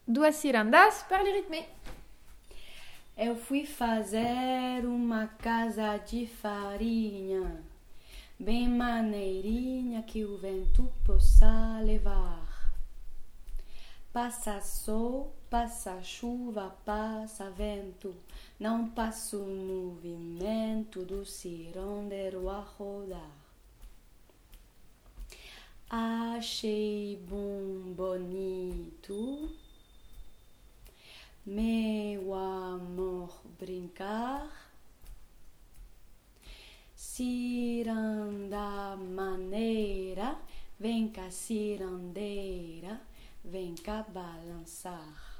Duas cirandas para lhe ritmer. Eu fui fazer uma casa de farinha, bem maneirinha que o vento possa levar. Passa sol, passa chuva, passa vento, não passa o movimento do cirandeiro a rodar. Achei bom, bonito, meu amor, brincar. Ciranda maneira, vem cá cirandeira, vem cá balançar.